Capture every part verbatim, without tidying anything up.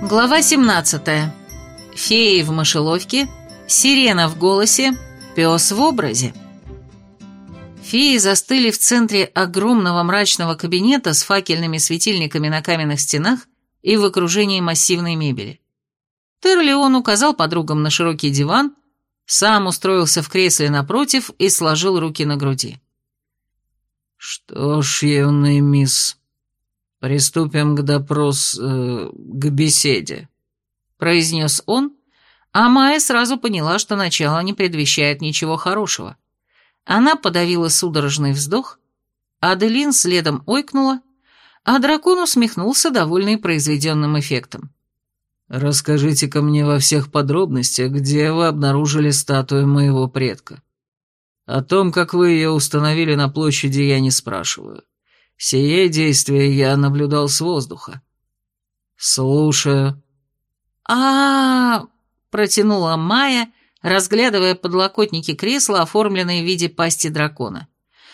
Глава семнадцатая. Феи в мышеловке, сирена в голосе, пес в образе. Феи застыли в центре огромного мрачного кабинета с факельными светильниками на каменных стенах и в окружении массивной мебели. Терлеон указал подругам на широкий диван, сам устроился в кресле напротив и сложил руки на груди. «Что ж, юная мисс, приступим к допрос... Э, к беседе», — произнес он, а Майя сразу поняла, что начало не предвещает ничего хорошего. Она подавила судорожный вздох, Аделин следом ойкнула, а дракон усмехнулся, довольный произведенным эффектом. «Расскажите-ка мне во всех подробностях, где вы обнаружили статую моего предка. О том, как вы ее установили на площади, я не спрашиваю. Сие действие я наблюдал с воздуха». «Слушаю». А-а-а, протянула Майя, разглядывая подлокотники кресла, оформленные в виде пасти дракона.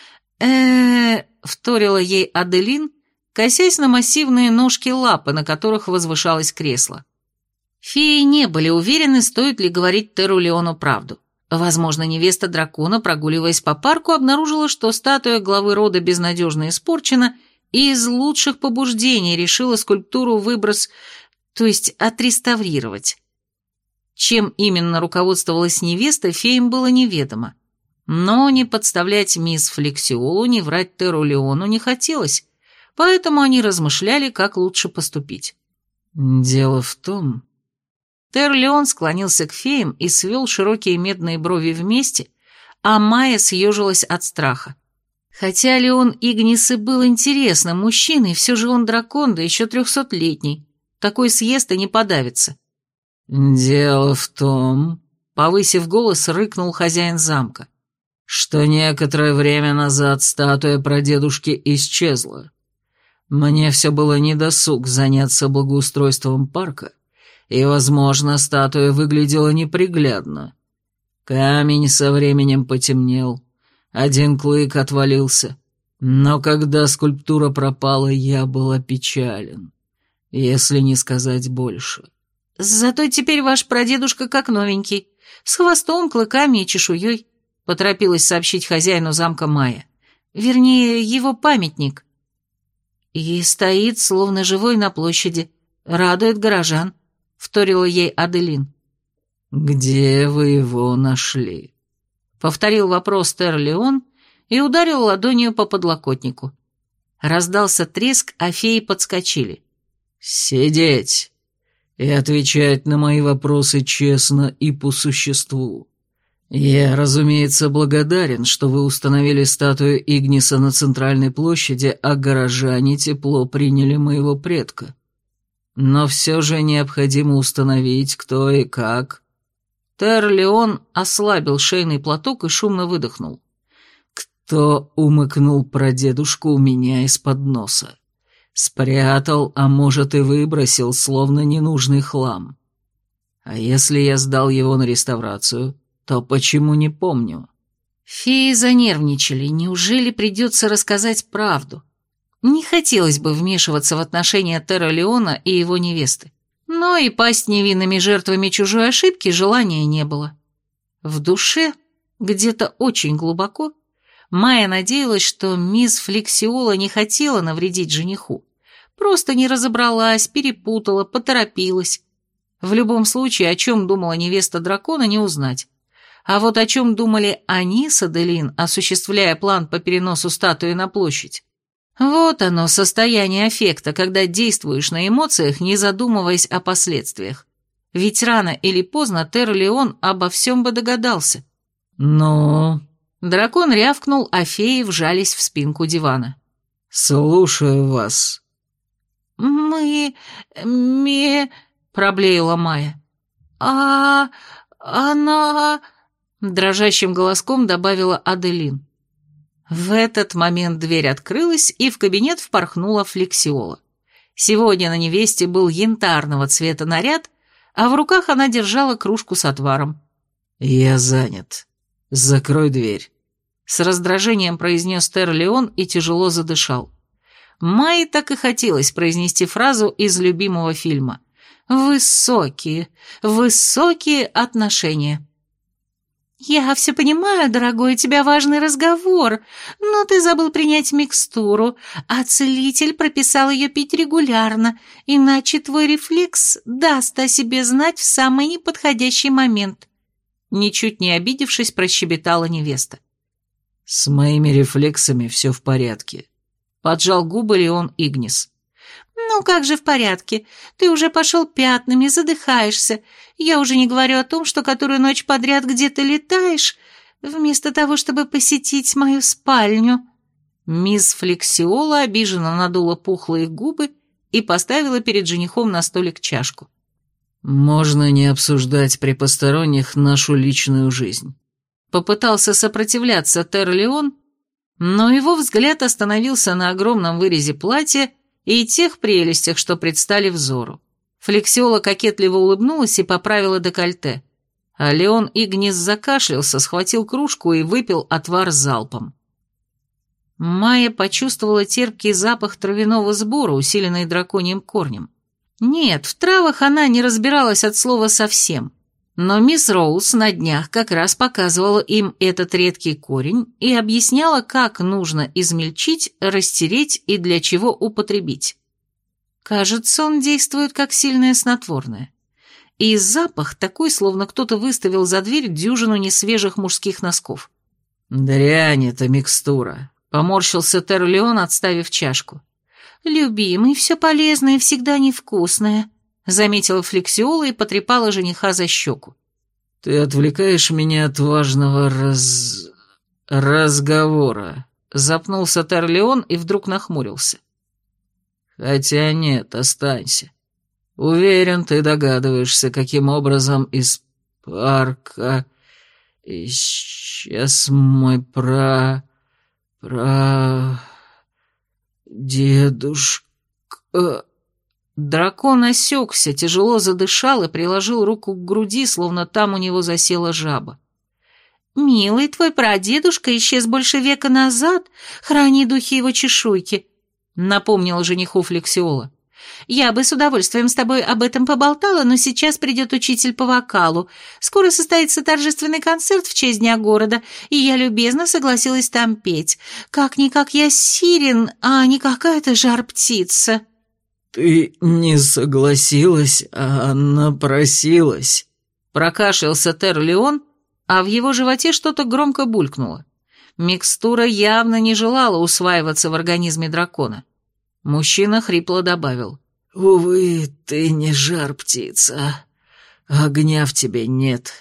э вторила ей Аделин, косясь на массивные ножки-лапы, на которых возвышалось кресло. Феи не были уверены, стоит ли говорить Терлеону правду. Возможно, невеста дракона, прогуливаясь по парку, обнаружила, что статуя главы рода безнадежно испорчена, и из лучших побуждений решила скульптуру выброс, то есть отреставрировать. Чем именно руководствовалась невеста, феям было неведомо. Но не подставлять мисс Флексиолу, не врать Терлеону не хотелось, поэтому они размышляли, как лучше поступить. «Дело в том...» Терлеон склонился к феям и свел широкие медные брови вместе, а Майя съежилась от страха. Хотя Леон Игнис и был интересным мужчиной, все же он дракон, да еще трехсотлетний. Такой съест и не подавится. «Дело в том...» — повысив голос, рыкнул хозяин замка, «что некоторое время назад статуя прадедушки исчезла. Мне все было недосуг заняться благоустройством парка, и, возможно, статуя выглядела неприглядно. Камень со временем потемнел, один клык отвалился, но когда скульптура пропала, я был опечален, если не сказать больше». «Зато теперь ваш прадедушка как новенький, с хвостом, клыками и чешуей», — поторопилась сообщить хозяину замка Майя. «Вернее, его памятник. И стоит, словно живой на площади, радует горожан», — вторила ей Аделин. «Где вы его нашли?» — повторил вопрос Терлеон и ударил ладонью по подлокотнику. Раздался треск, а феи подскочили. «Сидеть и отвечать на мои вопросы честно и по существу. Я, разумеется, благодарен, что вы установили статую Игниса на центральной площади, а горожане тепло приняли моего предка. Но все же необходимо установить, кто и как». Терлеон ослабил шейный платок и шумно выдохнул. «Кто умыкнул прадедушку у меня из-под носа? Спрятал, а может и выбросил, словно ненужный хлам. А если я сдал его на реставрацию, то почему не помню?» Феи занервничали. Неужели придется рассказать правду? Не хотелось бы вмешиваться в отношения Терлеона и его невесты. Но и пасть невинными жертвами чужой ошибки желания не было. В душе, где-то очень глубоко, Майя надеялась, что мисс Флексиола не хотела навредить жениху. Просто не разобралась, перепутала, поторопилась. В любом случае, о чем думала невеста дракона, не узнать. А вот о чем думали они с Аделин, осуществляя план по переносу статуи на площадь. Вот оно, состояние аффекта, когда действуешь на эмоциях, не задумываясь о последствиях. Ведь рано или поздно Терлеон обо всем бы догадался. «Ну...» Дракон рявкнул, а феи вжались в спинку дивана. «Слушаю вас». «Мы... ме...» — проблеяла Майя. «А... она...» — дрожащим голоском добавила Аделин. В этот момент дверь открылась, и в кабинет впорхнула Флексиола. Сегодня на невесте был янтарного цвета наряд, а в руках она держала кружку с отваром. «Я занят. Закрой дверь», — с раздражением произнес Терлеон и тяжело задышал. Майе так и хотелось произнести фразу из любимого фильма. Высокие, высокие отношения. «Я все понимаю, дорогой, у тебя важный разговор, но ты забыл принять микстуру, а целитель прописал ее пить регулярно, иначе твой рефлекс даст о себе знать в самый неподходящий момент», ничуть не обидевшись, прощебетала невеста. «С моими рефлексами все в порядке», — поджал губы Леон Игнис. «Ну как же в порядке? Ты уже пошел пятнами, задыхаешься. Я уже не говорю о том, что которую ночь подряд где-то летаешь, вместо того, чтобы посетить мою спальню». Мисс Флексиола обиженно надула пухлые губы и поставила перед женихом на столик чашку. «Можно не обсуждать при посторонних нашу личную жизнь». Попытался сопротивляться Тер Леон, но его взгляд остановился на огромном вырезе платья и тех прелестях, что предстали взору. Флексиола кокетливо улыбнулась и поправила декольте, а Леон Игнис закашлялся, схватил кружку и выпил отвар залпом. Майя почувствовала терпкий запах травяного сбора, усиленный драконьим корнем. Нет, в травах она не разбиралась от слова совсем, но мисс Роуз на днях как раз показывала им этот редкий корень и объясняла, как нужно измельчить, растереть и для чего употребить. Кажется, он действует как сильное снотворное. И запах такой, словно кто-то выставил за дверь дюжину несвежих мужских носков. «Дрянь эта микстура», — поморщился Тер Леон, отставив чашку. «Любимый, все полезное всегда невкусное», — заметила Флексиола и потрепала жениха за щеку. «Ты отвлекаешь меня от важного раз... разговора», — запнулся Тер Леон и вдруг нахмурился. «Хотя нет, останься. Уверен, ты догадываешься, каким образом из парка исчез мой пра... пра... дедушка...» Дракон осекся, тяжело задышал и приложил руку к груди, словно там у него засела жаба. «Милый, твой прадедушка исчез больше века назад, храни духи его чешуйки», — напомнила жениху Флексиола. «Я бы с удовольствием с тобой об этом поболтала, но сейчас придет учитель по вокалу. Скоро состоится торжественный концерт в честь Дня города, и я любезно согласилась там петь. Как-никак я сирен, а не какая-то жар-птица». «Ты не согласилась, а напросилась», — прокашлялся Тер Леон, а в его животе что-то громко булькнуло. Микстура явно не желала усваиваться в организме дракона. Мужчина хрипло добавил. «Увы, ты не жар-птица, огня в тебе нет».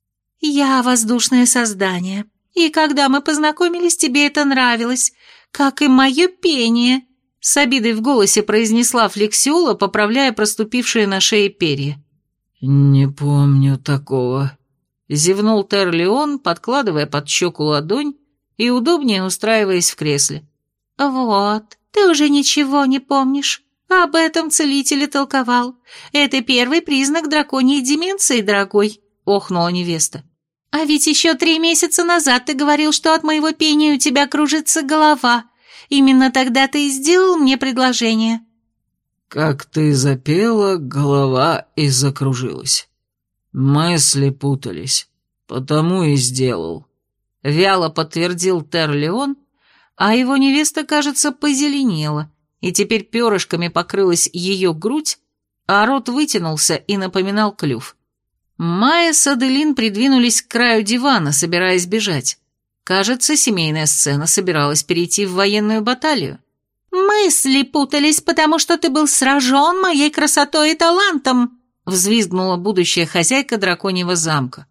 «Я воздушное создание, и когда мы познакомились, тебе это нравилось, как и мое пение», — с обидой в голосе произнесла Флексиола, поправляя проступившие на шее перья. «Не помню такого», — зевнул Тер Леон, подкладывая под щеку ладонь и удобнее устраиваясь в кресле. «Вот, ты уже ничего не помнишь. Об этом целитель и толковал. Это первый признак драконьей деменции, дорогой», — охнула невеста. «А ведь еще три месяца назад ты говорил, что от моего пения у тебя кружится голова. Именно тогда ты и сделал мне предложение». «Как ты запела, голова и закружилась. Мысли путались, потому и сделал», — вяло подтвердил Тер Леон, а его невеста, кажется, позеленела, и теперь перышками покрылась ее грудь, а рот вытянулся и напоминал клюв. Майя с Аделин придвинулись к краю дивана, собираясь бежать. Кажется, семейная сцена собиралась перейти в военную баталию. «Мысли путались, потому что ты был сражен моей красотой и талантом», взвизгнула будущая хозяйка драконьего замка.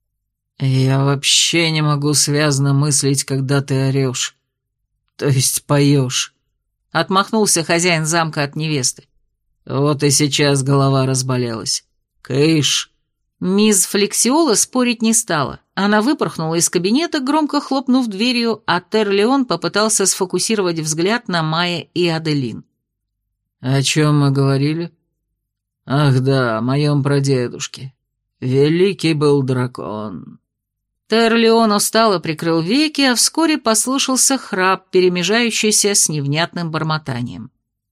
«Я вообще не могу связно мыслить, когда ты орешь. То есть поешь», — отмахнулся хозяин замка от невесты. «Вот и сейчас голова разболелась. Кыш». Мисс Флексиола спорить не стала. Она выпорхнула из кабинета, громко хлопнув дверью, а Тер Леон попытался сфокусировать взгляд на Майя и Аделин. «О чем мы говорили?» «Ах да, о моем прадедушке. Великий был дракон». Тер Леон устало прикрыл веки, а вскоре послышался храп, перемежающийся с невнятным бормотанием.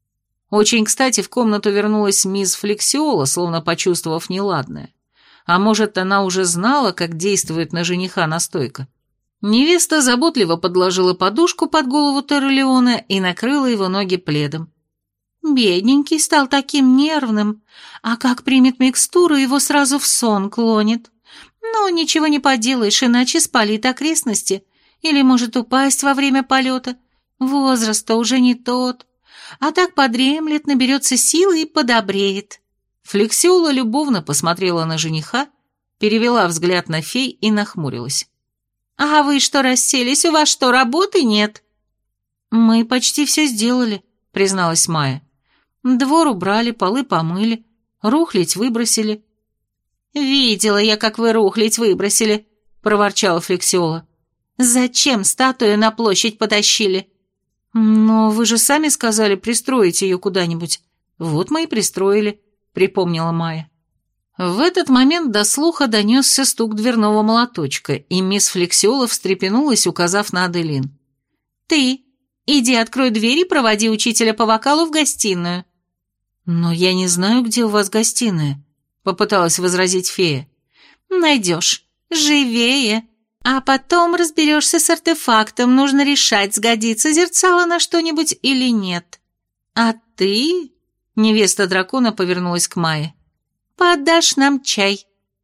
Очень кстати в комнату вернулась мисс Флексиола, словно почувствовав неладное. А может, она уже знала, как действует на жениха настойка. Невеста заботливо подложила подушку под голову Терралиона и накрыла его ноги пледом. Бедненький стал таким нервным, а как примет микстуру, его сразу в сон клонит. Но ничего не поделаешь, иначе спалит окрестности или может упасть во время полета. Возраст-то уже не тот. А так подремлет, наберется силы и подобреет. Флексиола любовно посмотрела на жениха, перевела взгляд на фей и нахмурилась. «А вы что расселись? У вас что, работы нет?» «Мы почти все сделали», — призналась Майя. «Двор убрали, полы помыли, рухлядь выбросили». «Видела я, как вы рухлядь выбросили», — проворчала Флексиола. «Зачем статую на площадь потащили?» «Но вы же сами сказали пристроить ее куда-нибудь. Вот мы и пристроили», — припомнила Майя. В этот момент до слуха донесся стук дверного молоточка, и мисс Флексиола встрепенулась, указав на Аделин. «Ты, иди открой дверь и проводи учителя по вокалу в гостиную». «Но я не знаю, где у вас гостиная», — попыталась возразить фея. «Найдешь. Живее. А потом разберешься с артефактом, нужно решать, сгодится зерцало на что-нибудь или нет. А ты...» — невеста дракона повернулась к Майе. «Подашь нам чай».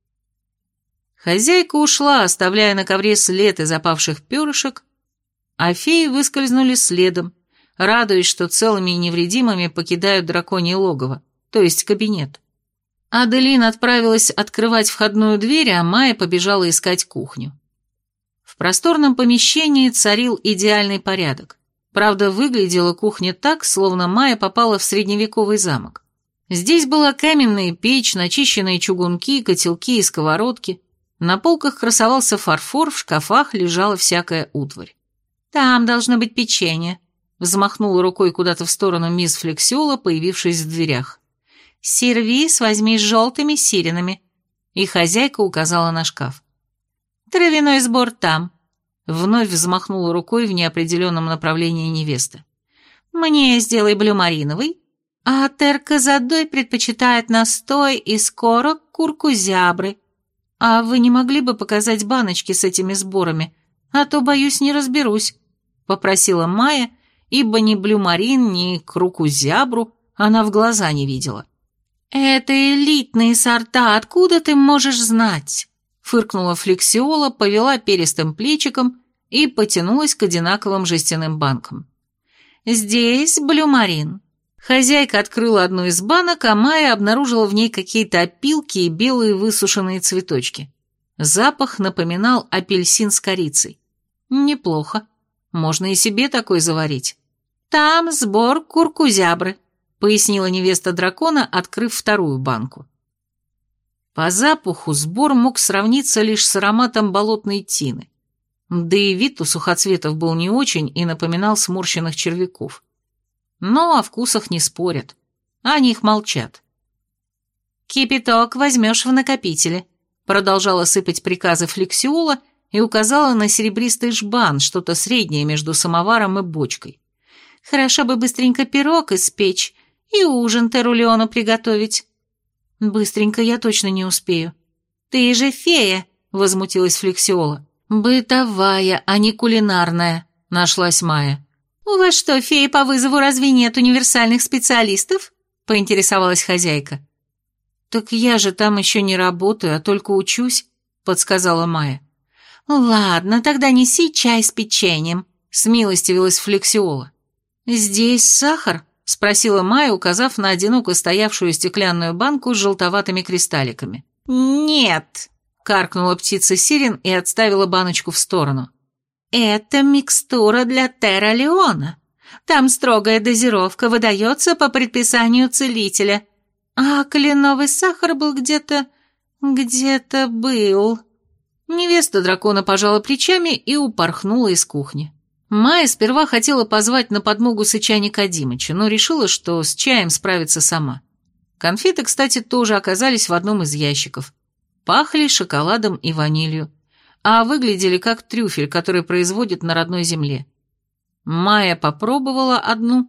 Хозяйка ушла, оставляя на ковре след из опавших перышек, а феи выскользнули следом, радуясь, что целыми и невредимыми покидают драконье логово, то есть кабинет. Аделин отправилась открывать входную дверь, а Майя побежала искать кухню. В просторном помещении царил идеальный порядок. Правда, выглядела кухня так, словно Майя попала в средневековый замок. Здесь была каменная печь, начищенные чугунки, котелки и сковородки. На полках красовался фарфор, в шкафах лежала всякая утварь. «Там должно быть печенье», — взмахнула рукой куда-то в сторону мисс Флексиола, появившись в дверях. «Сервиз возьми с желтыми сиренами», — и хозяйка указала на шкаф. «Травяной сбор там», — вновь взмахнула рукой в неопределенном направлении невеста. «Мне сделай блюмариновый, а терказадой предпочитает настой из корок куркузябры. А вы не могли бы показать баночки с этими сборами, а то, боюсь, не разберусь», — попросила Майя, ибо ни блюмарин, ни куркузябру она в глаза не видела. «Это элитные сорта, откуда ты можешь знать?» Фыркнула Флексиола, повела перистым плечиком и потянулась к одинаковым жестяным банкам. «Здесь блюмарин». Хозяйка открыла одну из банок, а Майя обнаружила в ней какие-то опилки и белые высушенные цветочки. Запах напоминал апельсин с корицей. Неплохо. Можно и себе такой заварить. «Там сбор куркузябры», — пояснила невеста дракона, открыв вторую банку. По запаху сбор мог сравниться лишь с ароматом болотной тины. Да и вид у сухоцветов был не очень и напоминал сморщенных червяков. Но о вкусах не спорят. О них молчат. «Кипяток возьмешь в накопителе», — продолжала сыпать приказы Флексиола и указала на серебристый жбан, что-то среднее между самоваром и бочкой. «Хорошо бы быстренько пирог испечь и ужин Терралиону приготовить». «Быстренько я точно не успею». «Ты же фея», — возмутилась Флексиола. «Бытовая, а не кулинарная», — нашлась Майя. «У вас что, феи по вызову разве нет универсальных специалистов?» — поинтересовалась хозяйка. «Так я же там еще не работаю, а только учусь», — подсказала Майя. «Ладно, тогда неси чай с печеньем», — смилостивилась Флексиола. «Здесь сахар?» — спросила Майя, указав на одиноко стоявшую стеклянную банку с желтоватыми кристалликами. «Нет», — каркнула птица Сирен и отставила баночку в сторону. «Это микстура для Терралиона. Там строгая дозировка выдается по предписанию целителя. А кленовый сахар был где-то... где-то был...» Невеста дракона пожала плечами и упорхнула из кухни. Майя сперва хотела позвать на подмогу Сыча Никодимыча, но решила, что с чаем справится сама. Конфеты, кстати, тоже оказались в одном из ящиков. Пахли шоколадом и ванилью, а выглядели как трюфель, который производят на родной земле. Майя попробовала одну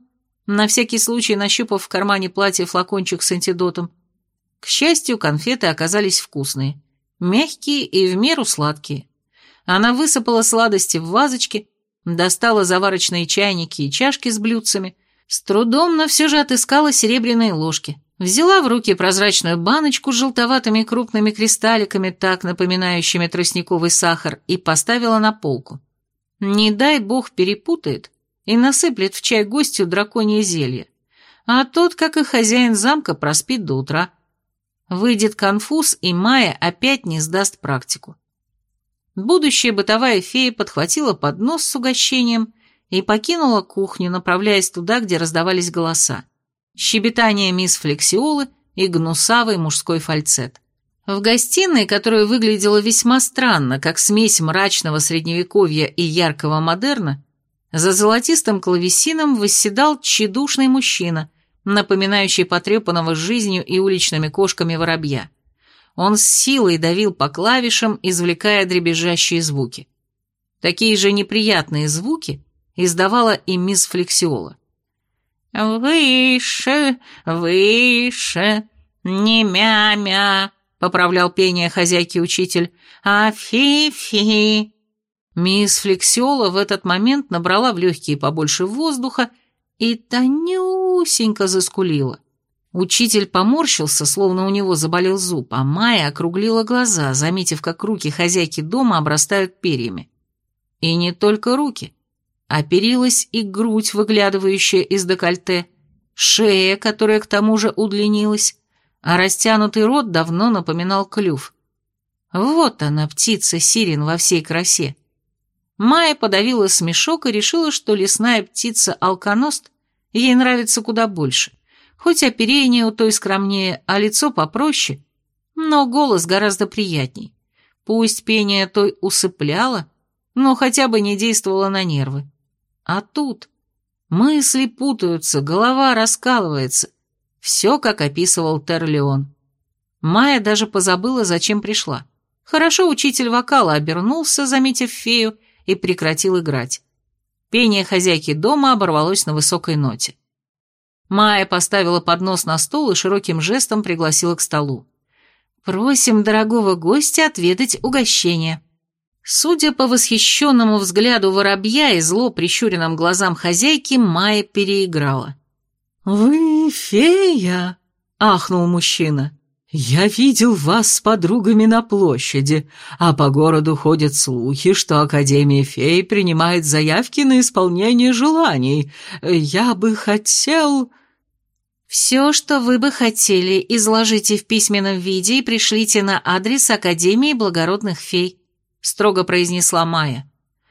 на всякий случай нащупав в кармане платья флакончик с антидотом. К счастью, конфеты оказались вкусные, мягкие и в меру сладкие. Она высыпала сладости в вазочки, достала заварочные чайники и чашки с блюдцами, с трудом, но все же отыскала серебряные ложки, взяла в руки прозрачную баночку с желтоватыми крупными кристалликами, так напоминающими тростниковый сахар, и поставила на полку. Не дай бог перепутает и насыплет в чай гостю драконье зелье, а тот, как и хозяин замка, проспит до утра. Выйдет конфуз, и Майя опять не сдаст практику. Будущая бытовая фея подхватила поднос с угощением и покинула кухню, направляясь туда, где раздавались голоса. Щебетание мисс Флексиолы и гнусавый мужской фальцет. В гостиной, которая выглядела весьма странно, как смесь мрачного средневековья и яркого модерна, за золотистым клавесином восседал тщедушный мужчина, напоминающий потрепанного жизнью и уличными кошками воробья. Он с силой давил по клавишам, извлекая дребезжащие звуки. Такие же неприятные звуки издавала и мисс Флексиола. «Выше, выше, не мя-мя», — поправлял пение хозяйки учитель, «а фи-фи». Мисс Флексиола в этот момент набрала в легкие побольше воздуха и тонюсенько заскулила. Учитель поморщился, словно у него заболел зуб, а Майя округлила глаза, заметив, как руки хозяйки дома обрастают перьями. И не только руки. Оперилась и грудь, выглядывающая из декольте, шея, которая к тому же удлинилась, а растянутый рот давно напоминал клюв. Вот она, птица Сирен во всей красе. Майя подавила смешок и решила, что лесная птица-алконост ей нравится куда больше, хоть оперение у той скромнее, а лицо попроще, но голос гораздо приятней. Пусть пение той усыпляло, но хотя бы не действовало на нервы. А тут мысли путаются, голова раскалывается. Все, как описывал Терлеон. Майя даже позабыла, зачем пришла. Хорошо учитель вокала обернулся, заметив фею, и прекратил играть. Пение хозяйки дома оборвалось на высокой ноте. Майя поставила поднос на стол и широким жестом пригласила к столу. «Просим дорогого гостя отведать угощение». Судя по восхищенному взгляду воробья и зло прищуренным глазам хозяйки, Майя переиграла. «Вы фея?» — ахнул мужчина. «Я видел вас с подругами на площади, а по городу ходят слухи, что Академия фей принимает заявки на исполнение желаний. Я бы хотел...» «Все, что вы бы хотели, изложите в письменном виде и пришлите на адрес Академии благородных фей», — строго произнесла Майя.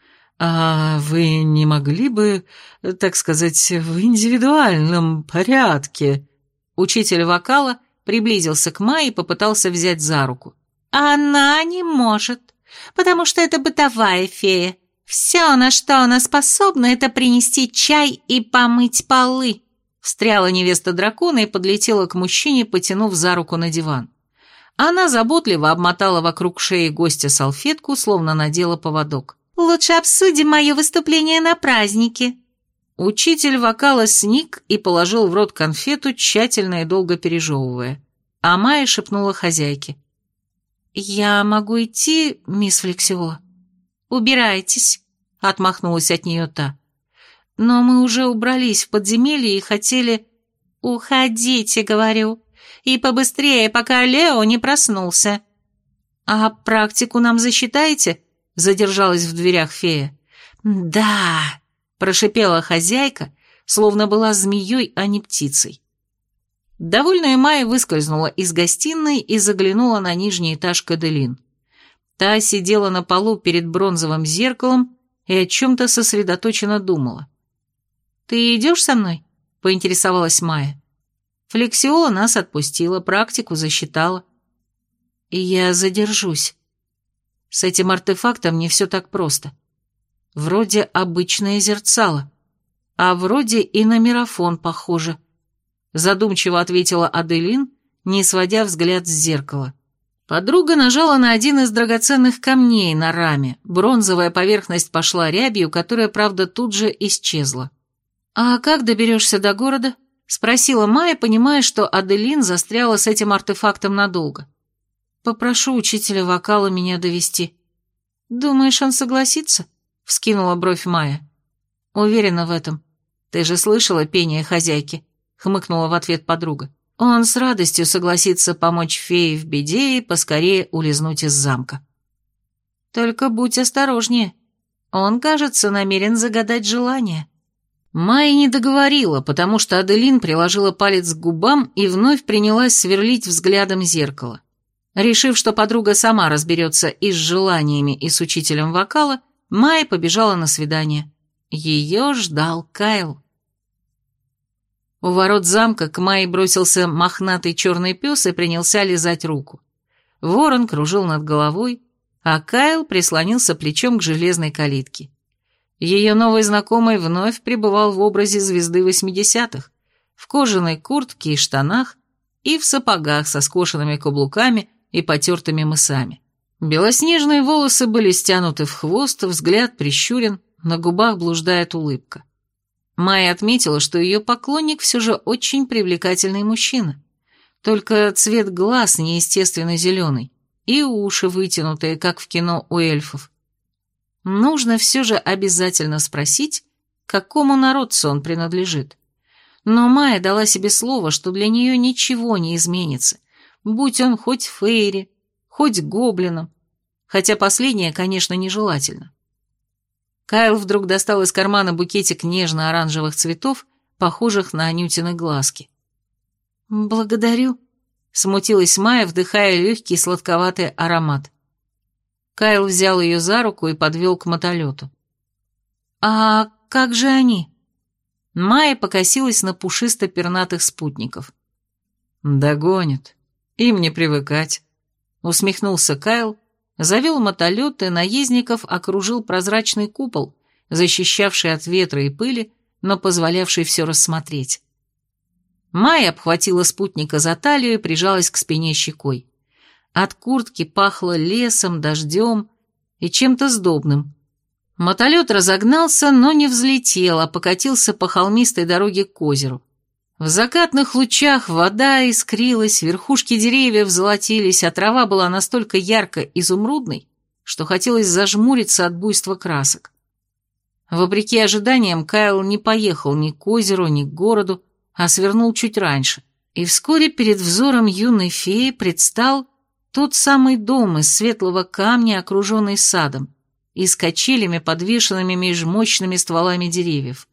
«А вы не могли бы, так сказать, в индивидуальном порядке?» Учитель вокала приблизился к Майе и попытался взять за руку. «Она не может, потому что это бытовая фея. Все, на что она способна, это принести чай и помыть полы», — встряла невеста дракона и подлетела к мужчине, потянув за руку на диван. Она заботливо обмотала вокруг шеи гостя салфетку, словно надела поводок. «Лучше обсудим мое выступление на празднике». Учитель вокала сник и положил в рот конфету, тщательно и долго пережевывая. А Майя шепнула хозяйке. «Я могу идти, мисс Флексиола?» «Убирайтесь», — отмахнулась от нее та. «Но мы уже убрались в подземелье и хотели...» «Уходите, — говорю, — и побыстрее, пока Лео не проснулся». «А практику нам засчитаете?» — задержалась в дверях фея. «Да», — прошипела хозяйка, словно была змеей, а не птицей. Довольная Майя выскользнула из гостиной и заглянула на нижний этаж Каделин. Та сидела на полу перед бронзовым зеркалом и о чем-то сосредоточенно думала. «Ты идешь со мной?» — поинтересовалась Майя. Флексиола нас отпустила, практику засчитала. И я задержусь. С этим артефактом не все так просто. Вроде обычное зерцало, а вроде и на мирофон похоже. Задумчиво ответила Аделин, не сводя взгляд с зеркала. Подруга нажала на один из драгоценных камней на раме. Бронзовая поверхность пошла рябью, которая, правда, тут же исчезла. «А как доберешься до города?» — спросила Майя, понимая, что Аделин застряла с этим артефактом надолго. «Попрошу учителя вокала меня довести». «Думаешь, он согласится?» — вскинула бровь Майя. «Уверена в этом. Ты же слышала пение хозяйки?» — хмыкнула в ответ подруга. «Он с радостью согласится помочь фее в беде и поскорее улизнуть из замка». «Только будь осторожнее. Он, кажется, намерен загадать желание». Майя не договорила, потому что Аделин приложила палец к губам и вновь принялась сверлить взглядом зеркало. Решив, что подруга сама разберется и с желаниями, и с учителем вокала, Майя побежала на свидание. Ее ждал Кайл. У ворот замка к Майе бросился мохнатый черный пес и принялся лизать руку. Ворон кружил над головой, а Кайл прислонился плечом к железной калитке. Ее новый знакомый вновь пребывал в образе звезды восьмидесятых, в кожаной куртке и штанах, и в сапогах со скошенными каблуками и потертыми мысами. Белоснежные волосы были стянуты в хвост, взгляд прищурен, на губах блуждает улыбка. Майя отметила, что ее поклонник все же очень привлекательный мужчина, только цвет глаз неестественно зеленый, и уши вытянутые, как в кино у эльфов. Нужно все же обязательно спросить, к какому народцу он принадлежит. Но Майя дала себе слово, что для нее ничего не изменится, будь он хоть фейри, хоть гоблином, хотя последнее, конечно, нежелательно. Кайл вдруг достал из кармана букетик нежно-оранжевых цветов, похожих на Анютины глазки. «Благодарю», — смутилась Майя, вдыхая легкий сладковатый аромат. Кайл взял ее за руку и подвел к мотолету. «А как же они?» Майя покосилась на пушисто-пернатых спутников. «Догонят. Им не привыкать», — усмехнулся Кайл, завел мотолет и наездников окружил прозрачный купол, защищавший от ветра и пыли, но позволявший все рассмотреть. Майя обхватила спутника за талию и прижалась к спине щекой. От куртки пахло лесом, дождем и чем-то сдобным. Мотолет разогнался, но не взлетел, а покатился по холмистой дороге к озеру. В закатных лучах вода искрилась, верхушки деревьев золотились, а трава была настолько ярко-изумрудной, что хотелось зажмуриться от буйства красок. Вопреки ожиданиям, Кайл не поехал ни к озеру, ни к городу, а свернул чуть раньше, и вскоре перед взором юной феи предстал тот самый дом из светлого камня, окруженный садом, и с качелями, подвешенными меж мощными стволами деревьев.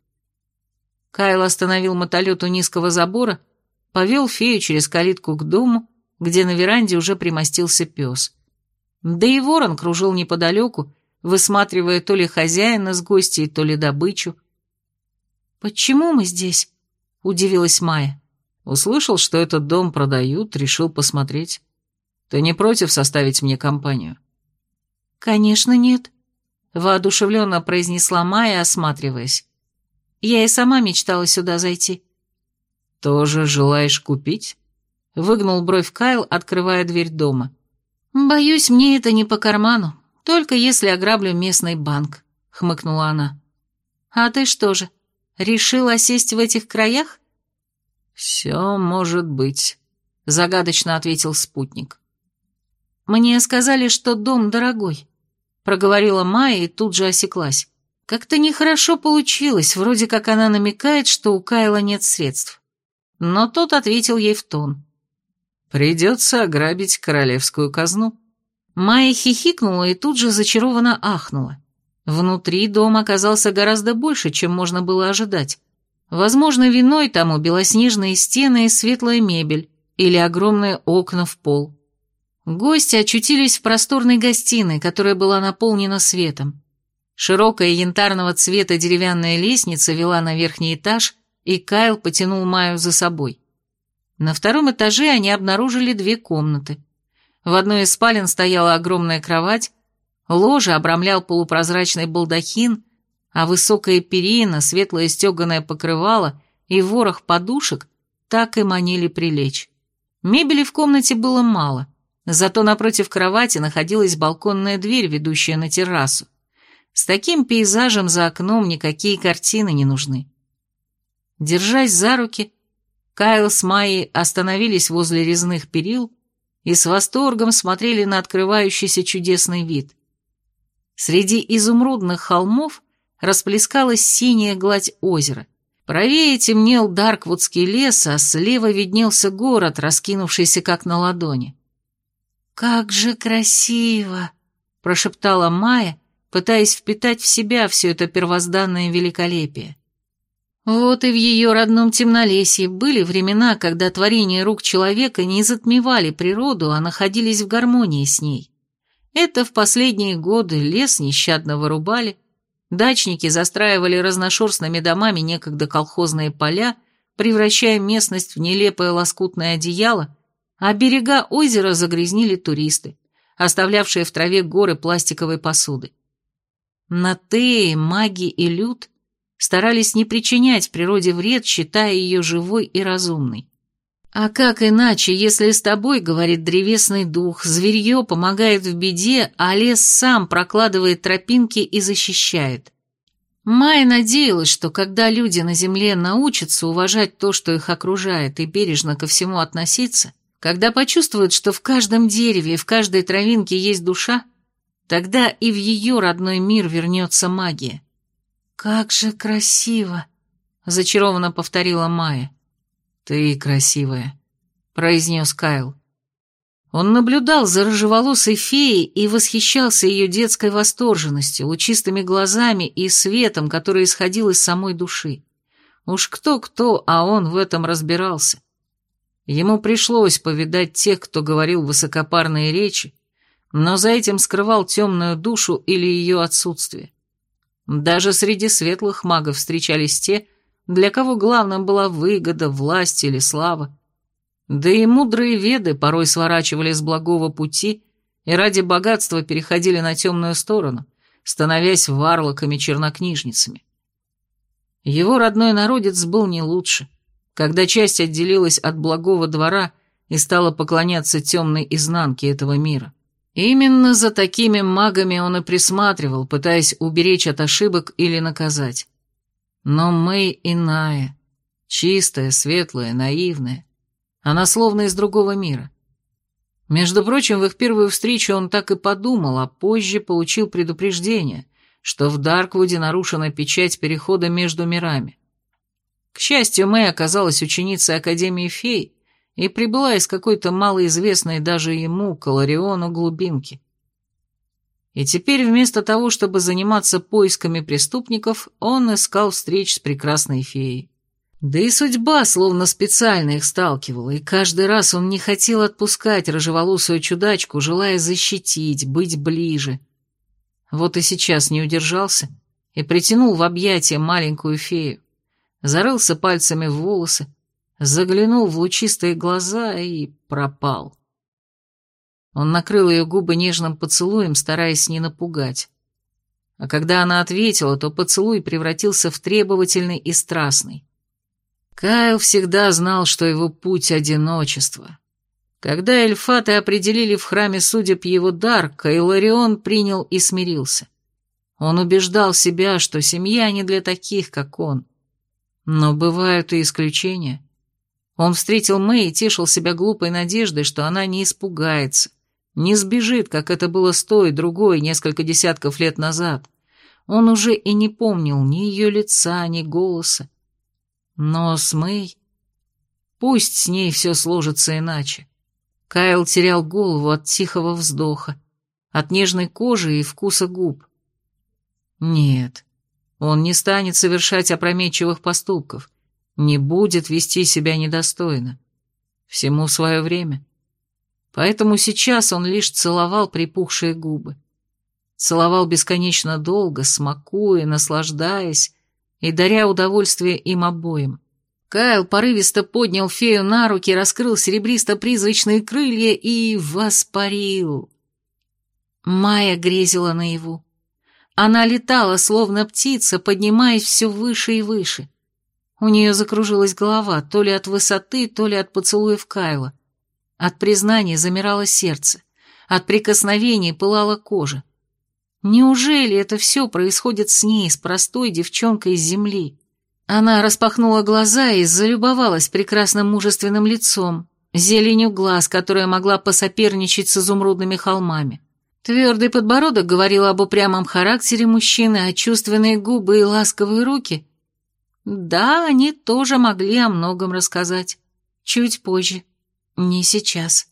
Кайл остановил мотолет у низкого забора, повел фею через калитку к дому, где на веранде уже примостился пес. Да и ворон кружил неподалеку, высматривая то ли хозяина с гостей, то ли добычу. «Почему мы здесь?» — удивилась Майя. «Услышал, что этот дом продают, решил посмотреть. Ты не против составить мне компанию?» «Конечно нет», — воодушевленно произнесла Майя, осматриваясь. «Я и сама мечтала сюда зайти». «Тоже желаешь купить?» — выгнул бровь Кайл, открывая дверь дома. «Боюсь, мне это не по карману, только если ограблю местный банк», — хмыкнула она. «А ты что же, решил осесть в этих краях?» «Все может быть», — загадочно ответил спутник. «Мне сказали, что дом дорогой», — проговорила Майя и тут же осеклась. Как-то нехорошо получилось, вроде как она намекает, что у Кайла нет средств. Но тот ответил ей в тон. «Придется ограбить королевскую казну». Майя хихикнула и тут же зачарованно ахнула. Внутри дом оказался гораздо больше, чем можно было ожидать. Возможно, виной тому белоснежные стены и светлая мебель, или огромные окна в пол. Гости очутились в просторной гостиной, которая была наполнена светом. Широкая янтарного цвета деревянная лестница вела на верхний этаж, и Кайл потянул Майю за собой. На втором этаже они обнаружили две комнаты. В одной из спален стояла огромная кровать, ложе обрамлял полупрозрачный балдахин, а высокая перина, светлое стеганое покрывало и ворох подушек так и манили прилечь. Мебели в комнате было мало, зато напротив кровати находилась балконная дверь, ведущая на террасу. С таким пейзажем за окном никакие картины не нужны. Держась за руки, Кайл с Майей остановились возле резных перил и с восторгом смотрели на открывающийся чудесный вид. Среди изумрудных холмов расплескалась синяя гладь озера. Правее темнел Дарквудский лес, а слева виднелся город, раскинувшийся как на ладони. «Как же красиво!» — прошептала Майя, пытаясь впитать в себя все это первозданное великолепие. Вот и в ее родном Темнолесье были времена, когда творения рук человека не затмевали природу, а находились в гармонии с ней. Это в последние годы лес нещадно вырубали, дачники застраивали разношерстными домами некогда колхозные поля, превращая местность в нелепое лоскутное одеяло, а берега озера загрязнили туристы, оставлявшие в траве горы пластиковой посуды. Натеи, маги и Люд старались не причинять природе вред, считая ее живой и разумной. А как иначе, если с тобой, говорит древесный дух, зверье помогает в беде, а лес сам прокладывает тропинки и защищает? Майя надеялась, что когда люди на земле научатся уважать то, что их окружает, и бережно ко всему относиться, когда почувствуют, что в каждом дереве и в каждой травинке есть душа, тогда и в ее родной мир вернется магия. «Как же красиво!» — зачарованно повторила Майя. «Ты красивая», — произнес Кайл. Он наблюдал за рыжеволосой феей и восхищался ее детской восторженностью, лучистыми глазами и светом, который исходил из самой души. Уж кто-кто, а он в этом разбирался. Ему пришлось повидать тех, кто говорил высокопарные речи, но за этим скрывал темную душу или ее отсутствие. Даже среди светлых магов встречались те, для кого главным была выгода, власть или слава. Да и мудрые веды порой сворачивали с благого пути и ради богатства переходили на темную сторону, становясь варлоками-чернокнижницами. Его родной народец был не лучше, когда часть отделилась от благого двора и стала поклоняться темной изнанке этого мира. Именно за такими магами он и присматривал, пытаясь уберечь от ошибок или наказать. Но Мэй иная, чистая, светлая, наивная. Она словно из другого мира. Между прочим, в их первую встречу он так и подумал, а позже получил предупреждение, что в Дарквуде нарушена печать перехода между мирами. К счастью, Мэй оказалась ученицей Академии фей и прибыла из какой-то малоизвестной даже ему, Колориону, глубинки. И теперь вместо того, чтобы заниматься поисками преступников, он искал встреч с прекрасной феей. Да и судьба словно специально их сталкивала, и каждый раз он не хотел отпускать рыжеволосую чудачку, желая защитить, быть ближе. Вот и сейчас не удержался и притянул в объятия маленькую фею, зарылся пальцами в волосы, заглянул в лучистые глаза и пропал. Он накрыл ее губы нежным поцелуем, стараясь не напугать. А когда она ответила, то поцелуй превратился в требовательный и страстный. Кайл всегда знал, что его путь — одиночество. Когда эльфаты определили в храме судеб его дар, Кайларион принял и смирился. Он убеждал себя, что семья не для таких, как он. Но бывают и исключения. Он встретил Мэй и тешил себя глупой надеждой, что она не испугается, не сбежит, как это было с той, другой, несколько десятков лет назад. Он уже и не помнил ни ее лица, ни голоса. Но с Мэй... Пусть с ней все сложится иначе. Кайл терял голову от тихого вздоха, от нежной кожи и вкуса губ. Нет, он не станет совершать опрометчивых поступков, не будет вести себя недостойно. Всему свое время. Поэтому сейчас он лишь целовал припухшие губы. Целовал бесконечно долго, смакуя, наслаждаясь и даря удовольствие им обоим. Кайл порывисто поднял фею на руки, раскрыл серебристо-призрачные крылья и воспарил. Майя грезила наяву. Она летала, словно птица, поднимаясь все выше и выше. У нее закружилась голова, то ли от высоты, то ли от поцелуев Кайла. От признания замирало сердце, от прикосновений пылала кожа. Неужели это все происходит с ней, с простой девчонкой из земли? Она распахнула глаза и залюбовалась прекрасным мужественным лицом, зеленью глаз, которая могла посоперничать с изумрудными холмами. Твердый подбородок говорил об упрямом характере мужчины, а чувственные губы и ласковые руки... Да, они тоже могли о многом рассказать. Чуть позже. Не сейчас.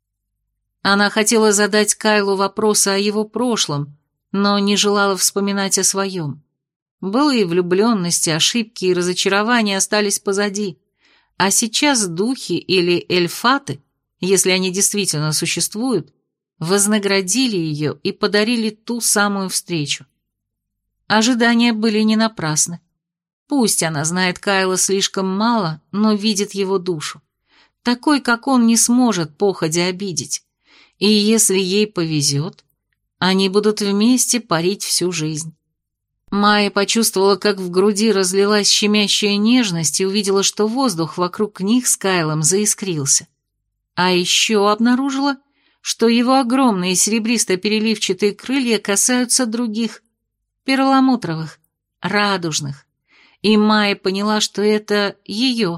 Она хотела задать Кайлу вопросы о его прошлом, но не желала вспоминать о своем. Былые влюбленности, ошибки и разочарования остались позади, а сейчас духи или эльфаты, если они действительно существуют, вознаградили ее и подарили ту самую встречу. Ожидания были не напрасны. Пусть она знает Кайла слишком мало, но видит его душу. Такой, как он, не сможет походя обидеть. И если ей повезет, они будут вместе парить всю жизнь. Майя почувствовала, как в груди разлилась щемящая нежность и увидела, что воздух вокруг них с Кайлом заискрился. А еще обнаружила, что его огромные серебристо-переливчатые крылья касаются других, перламутровых, радужных. И Майя поняла, что это ее,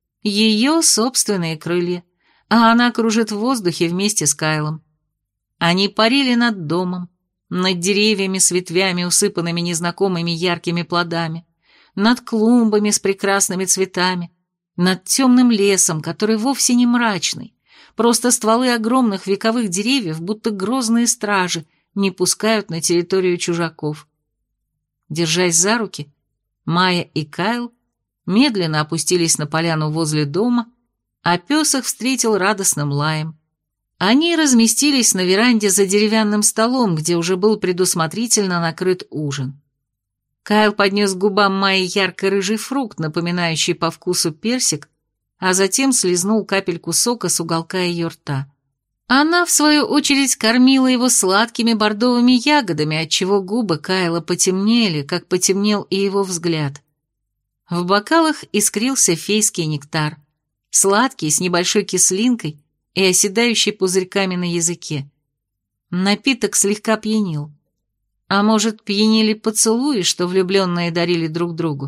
ее собственные крылья, а она кружит в воздухе вместе с Кайлом. Они парили над домом, над деревьями с ветвями, усыпанными незнакомыми яркими плодами, над клумбами с прекрасными цветами, над темным лесом, который вовсе не мрачный, просто стволы огромных вековых деревьев, будто грозные стражи, не пускают на территорию чужаков. Держась за руки, Майя и Кайл медленно опустились на поляну возле дома, а пес их встретил радостным лаем. Они разместились на веранде за деревянным столом, где уже был предусмотрительно накрыт ужин. Кайл поднес к губам Майи ярко-рыжий фрукт, напоминающий по вкусу персик, а затем слизнул капельку сока с уголка ее рта. Она, в свою очередь, кормила его сладкими бордовыми ягодами, отчего губы Кайла потемнели, как потемнел и его взгляд. В бокалах искрился фейский нектар, сладкий, с небольшой кислинкой и оседающий пузырьками на языке. Напиток слегка пьянил. А может, пьянили поцелуи, что влюбленные дарили друг другу?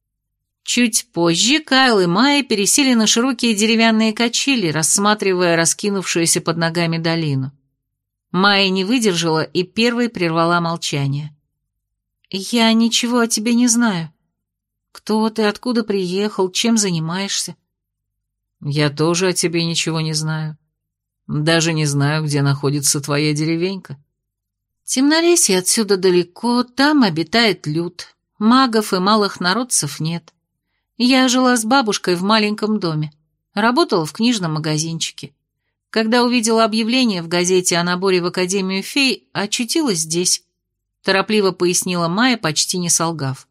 Чуть позже Кайл и Майя пересели на широкие деревянные качели, рассматривая раскинувшуюся под ногами долину. Майя не выдержала и первой прервала молчание. «Я ничего о тебе не знаю. Кто ты, откуда приехал, чем занимаешься?» «Я тоже о тебе ничего не знаю. Даже не знаю, где находится твоя деревенька». «Темнолесье отсюда далеко, там обитает люд. Магов и малых народцев нет. Я жила с бабушкой в маленьком доме, работала в книжном магазинчике. Когда увидела объявление в газете о наборе в Академию фей, очутилась здесь», — торопливо пояснила Майя, почти не солгав.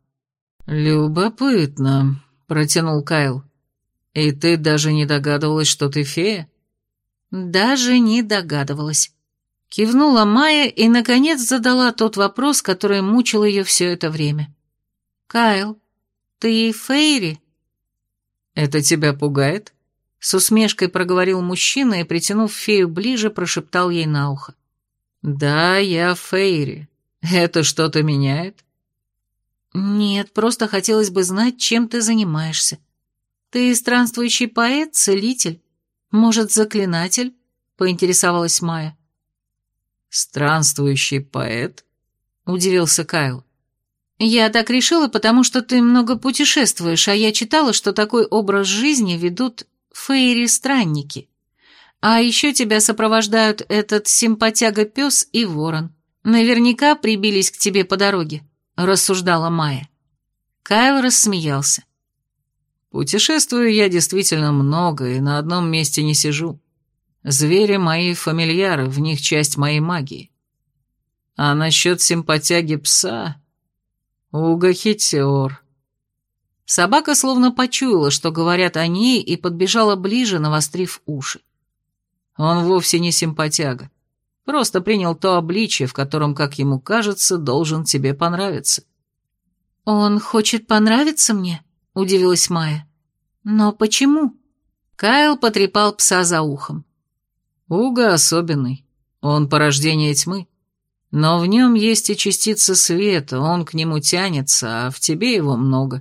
«Любопытно», — протянул Кайл. «И ты даже не догадывалась, что ты фея?» «Даже не догадывалась». Кивнула Майя и, наконец, задала тот вопрос, который мучил ее все это время. «Кайл, ты фейри?» «Это тебя пугает?» С усмешкой проговорил мужчина и, притянув фею ближе, прошептал ей на ухо. «Да, я фейри. Это что-то меняет?» «Нет, просто хотелось бы знать, чем ты занимаешься. Ты странствующий поэт, целитель? Может, заклинатель?» — поинтересовалась Майя. «Странствующий поэт?» — удивился Кайл. «Я так решила, потому что ты много путешествуешь, а я читала, что такой образ жизни ведут фейри-странники. А еще тебя сопровождают этот симпатяга-пес и ворон. Наверняка прибились к тебе по дороге», — рассуждала Майя. Кайл рассмеялся. «Путешествую я действительно много и на одном месте не сижу. Звери мои фамильяры, в них часть моей магии. А насчет симпатяги пса... Уга хитер». Собака словно почуяла, что говорят о ней, и подбежала ближе, навострив уши. «Он вовсе не симпатяга. Просто принял то обличие, в котором, как ему кажется, должен тебе понравиться». «Он хочет понравиться мне?» — удивилась Майя. «Но почему?» Кайл потрепал пса за ухом. «Уга особенный. Он порождение тьмы. Но в нем есть и частица света, он к нему тянется, а в тебе его много.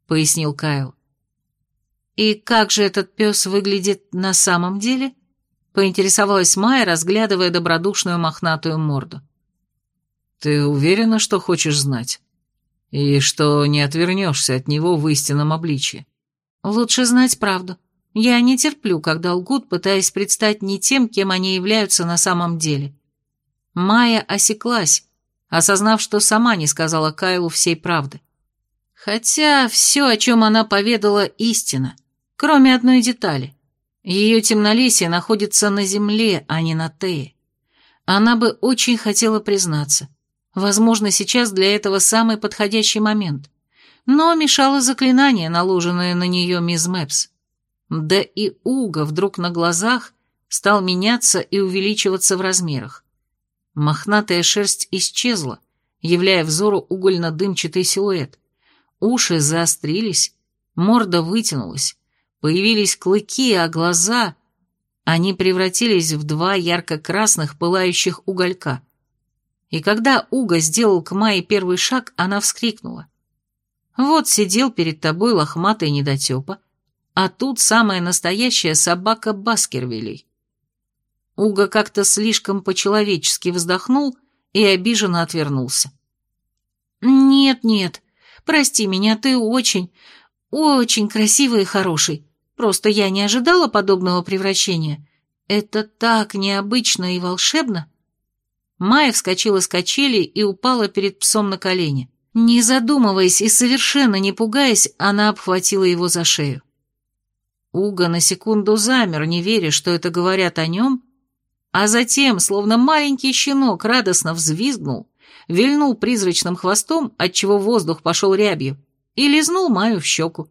— пояснил Кайл. «И как же этот пес выглядит на самом деле?» — поинтересовалась Майя, разглядывая добродушную мохнатую морду. «Ты уверена, что хочешь знать? И что не отвернешься от него в истинном обличье?» «Лучше знать правду. Я не терплю, когда лгут, пытаясь предстать не тем, кем они являются на самом деле». Майя осеклась, осознав, что сама не сказала Кайлу всей правды. Хотя все, о чем она поведала, истина, кроме одной детали. Ее темнолесье находится на земле, а не на Тее. Она бы очень хотела признаться. Возможно, сейчас для этого самый подходящий момент. Но мешало заклинание, наложенное на нее мисс Мэпс. Да и Уго вдруг на глазах стал меняться и увеличиваться в размерах. Мохнатая шерсть исчезла, являя взору угольно-дымчатый силуэт. Уши заострились, морда вытянулась, появились клыки, а глаза... Они превратились в два ярко-красных пылающих уголька. И когда Уго сделал к Майе первый шаг, она вскрикнула. Вот сидел перед тобой лохматый недотепа, а тут самая настоящая собака Баскервилей. Уго как-то слишком по-человечески вздохнул и обиженно отвернулся. «Нет-нет, прости меня, ты очень, очень красивый и хороший. Просто я не ожидала подобного превращения. Это так необычно и волшебно». Майя вскочила с качелей и упала перед псом на колени. Не задумываясь и совершенно не пугаясь, она обхватила его за шею. Уго на секунду замер, не веря, что это говорят о нем, а затем, словно маленький щенок, радостно взвизгнул, вильнул призрачным хвостом, отчего воздух пошел рябью, и лизнул Майю в щеку.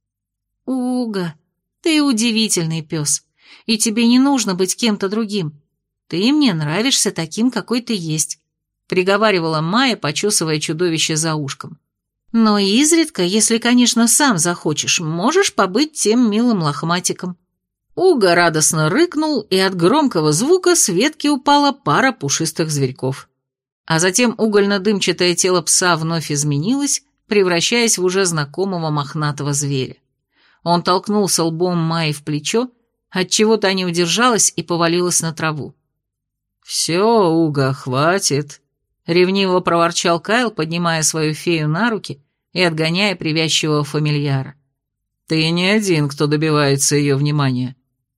«Уго, ты удивительный пес, и тебе не нужно быть кем-то другим. Ты мне нравишься таким, какой ты есть», — приговаривала Майя, почесывая чудовище за ушком. «Но изредка, если, конечно, сам захочешь, можешь побыть тем милым лохматиком». Уго радостно рыкнул, и от громкого звука с ветки упала пара пушистых зверьков. А затем угольно-дымчатое тело пса вновь изменилось, превращаясь в уже знакомого мохнатого зверя. Он толкнулся лбом Майи в плечо, отчего та не удержалась и повалилась на траву. «Все, Уго, хватит», — ревниво проворчал Кайл, поднимая свою фею на руки и отгоняя привязчивого фамильяра. «Ты не один, кто добивается ее внимания».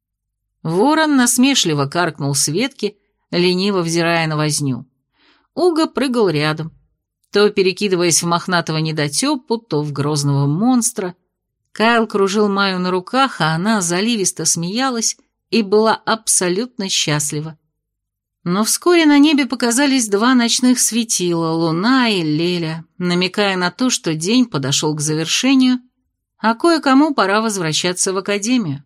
Ворон насмешливо каркнул с ветки, лениво взирая на возню. Уго прыгал рядом, то перекидываясь в мохнатого недотепу, то в грозного монстра. Кайл кружил Майю на руках, а она заливисто смеялась и была абсолютно счастлива. Но вскоре на небе показались два ночных светила, луна и Леля, намекая на то, что день подошел к завершению, а кое-кому пора возвращаться в академию.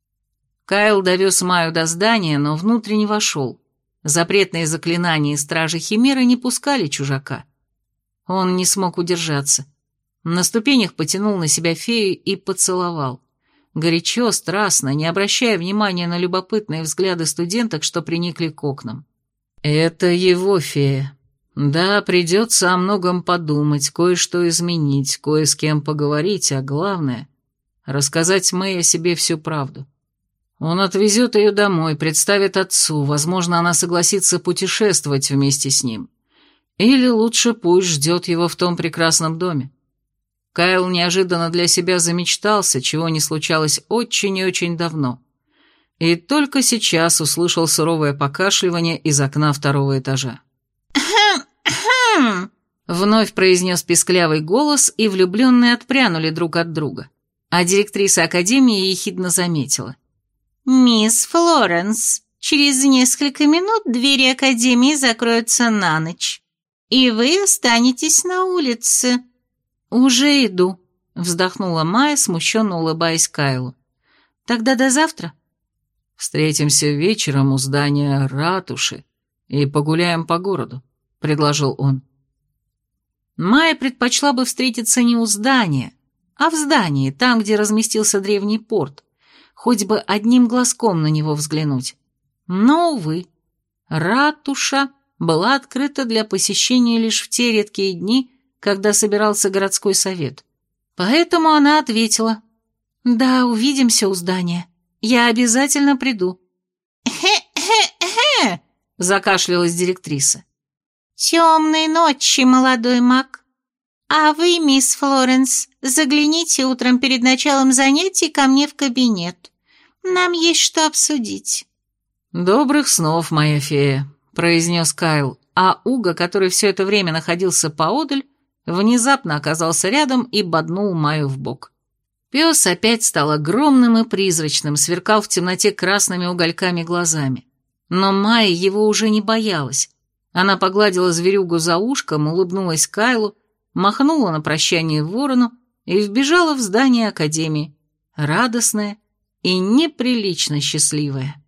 Кайл довез Майю до здания, но внутрь не вошел. Запретные заклинания и стражи Химеры не пускали чужака. Он не смог удержаться. На ступенях потянул на себя фею и поцеловал. Горячо, страстно, не обращая внимания на любопытные взгляды студенток, что приникли к окнам. «Это его фея. Да, придется о многом подумать, кое-что изменить, кое с кем поговорить, а главное — рассказать Мэй о себе всю правду. Он отвезет ее домой, представит отцу, возможно, она согласится путешествовать вместе с ним. Или лучше пусть ждет его в том прекрасном доме. Кайл неожиданно для себя замечтался, чего не случалось очень и очень давно. И только сейчас услышал суровое покашливание из окна второго этажа. Вновь произнес писклявый голос, и влюбленные отпрянули друг от друга. А директриса академии ехидно заметила. «Мисс Флоренс, через несколько минут двери академии закроются на ночь, и вы останетесь на улице». «Уже иду», — вздохнула Майя, смущенно улыбаясь Кайлу. «Тогда до завтра». «Встретимся вечером у здания ратуши и погуляем по городу», — предложил он. Майя предпочла бы встретиться не у здания, а в здании, там, где разместился древний порт, хоть бы одним глазком на него взглянуть. Но, увы, ратуша была открыта для посещения лишь в те редкие дни, когда собирался городской совет. Поэтому она ответила: «Да, увидимся у здания. Я обязательно приду». «Хе-хе-хе!» — закашлялась директриса. «Темной ночи, молодой маг. А вы, мисс Флоренс, загляните утром перед началом занятий ко мне в кабинет. Нам есть что обсудить». «Добрых снов, моя фея», — произнес Кайл, а Уго, который все это время находился поодаль, внезапно оказался рядом и боднул Майю в бок. Пес опять стал огромным и призрачным, сверкал в темноте красными угольками глазами. Но Майя его уже не боялась. Она погладила зверюгу за ушком, улыбнулась Кайлу, махнула на прощание ворону и вбежала в здание академии, радостная и неприлично счастливая.